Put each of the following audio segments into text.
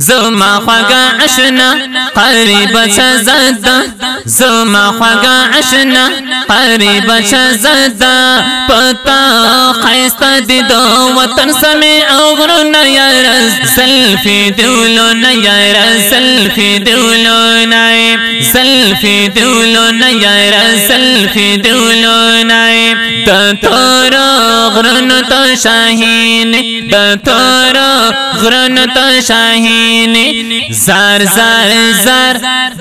زما خوږه اشنا قریب شزدا زما خوږه اشنا قریب شزدا پتا خیستا دی دو وطن سمی او غرنا یا سلفی دولونا یا سلفی دولونا سلفی دولونا یا سلفی دولونا تطور غرن تو شاہین تطور غرن تو شاہین زار زار زار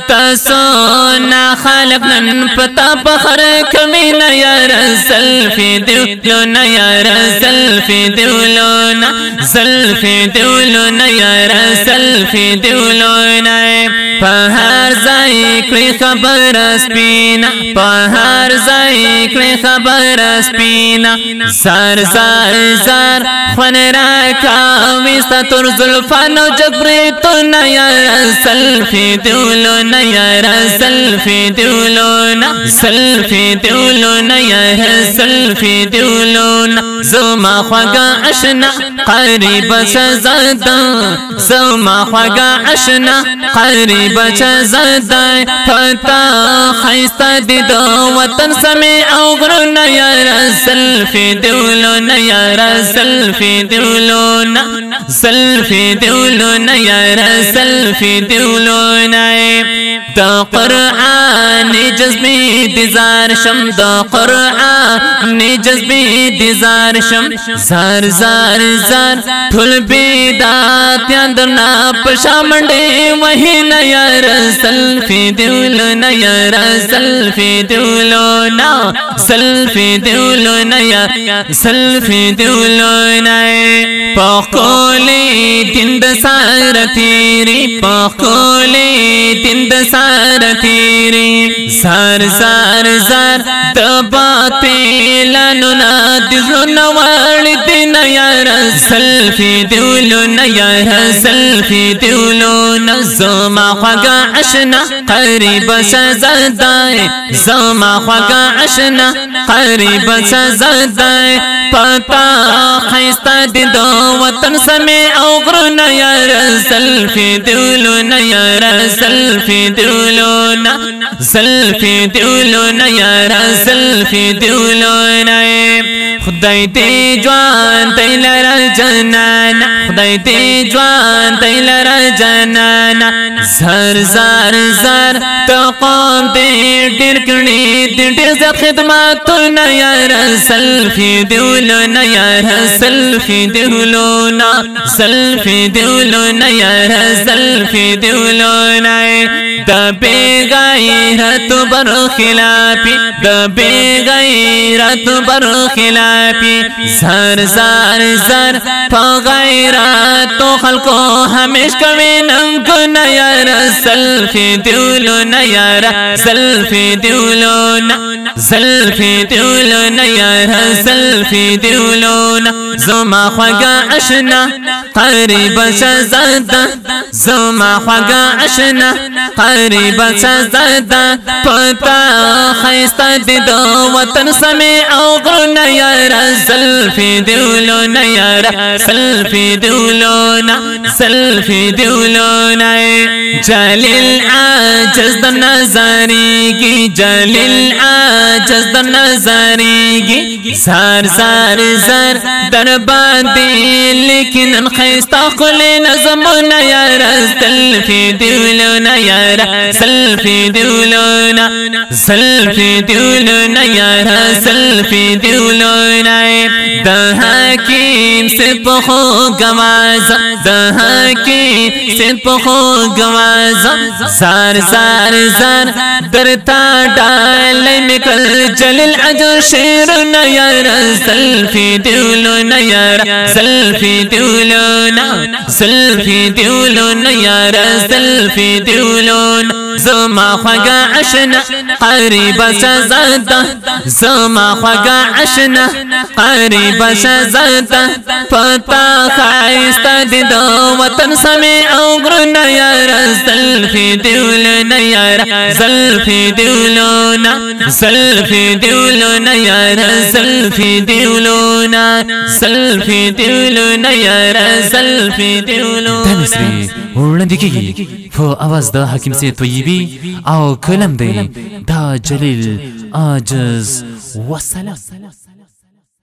تسونا خالق نن پتا بخر کمینا یا سلفی دولونا یا سلفی دولونا سلفی دولونا یا سلفی دولونا پہر زائی کلی خبر سپینا پہر زائی کلی خبر سپینا زار زار زار خون راکا ویستا تر زلفانو جبریتو نیا سلفی دولونا یا سلفی دولونا سلفی دولونا یا سلفی دولونا زما خوږه اشنا قریب شزدا زما خوږه اشنا قریب شزدا پتا خیستا دی دو وطن سمی او غرنا یا سلفی دولونا یا سلفی دولونا سلفی دولونا یا سلفی دولونا دا قرآن جذبی دیزار شم دا قرآن جذبی دیزار شم زار زار زار ٹھل بیدات یاندرنا پشامنڈے وہی نیا سلفی دولونا یا سلفی دولونا سلفی دولونا یا سلفی دولونا پاکولی دند سار تیری پاکولی دند سار تیری زار زار زار دباتی لانونا دزلونا والدین یا سلفی دولونا یا سلفی دولونا زما خوږه اشنا قریب شزدا زما خوږه اشنا قریب شزدا پتا خیستا دی دو وطن سمی او غرنا یا سلفی دولونا یا سلفی دولونا سلفی دولونا یا سلفی دولونا خدای دی جوان دی لرا جنانا خدای دی جوان دی لرا جنانا زار زار زار تقام دی ډیر کړي ډیر زیات خدماتونه یا سلفی دولونا یا سلفی دولونا سلفی دولونا یا سلفی دولونا دا بے غیرت برخلافی دا بے غیرت برخلافی زار زار زار پا غیرت خلقو ہمیش کمی ننگونا یا سلفی دولونا یا سلفی دولونا سلفی دولونا یا سلفی دولونا زما خوږه اشنا قریب شزدا زما خوږه اشنا قریب شزدا پتا خیستا دی دو وطن سمی او غرنا یا سلفی دولونا یا سلفی دولونا سلفی دولونا جلیل عاجز د نظریږي جلیل عاجز د نظریږي زار زار زار در باندې لیکن خیستا خل نظمنا یا سلفی دولونا یا سلفی دولونا سلفی دولونا یا سلفی دولونا دا حکیم سے پخو گوازا دا حکیم سے پخو گوازا زار زار زار درتا ڈال نکل جلیل عجر شیرنا یا سلفی دولونا یا سلفی دولونا سلفی دولونا یا سلفی دولونا زما خوږه اشنا قریب شزدا زما خوږه اشنا قریب شزدا پتا خیستا دی دو وطن سمی او غرنا یا سلفی دولونا یا سلفی دولونا دیولونا زلفی دیولونا یارا زلفی دیولونا زلفی دیولونا یارا زلفی دیولونا دنسری وړاندې کیږي په اواز د حکیم سے طیبی او کلم دی دا جلیل عاجز وسلام.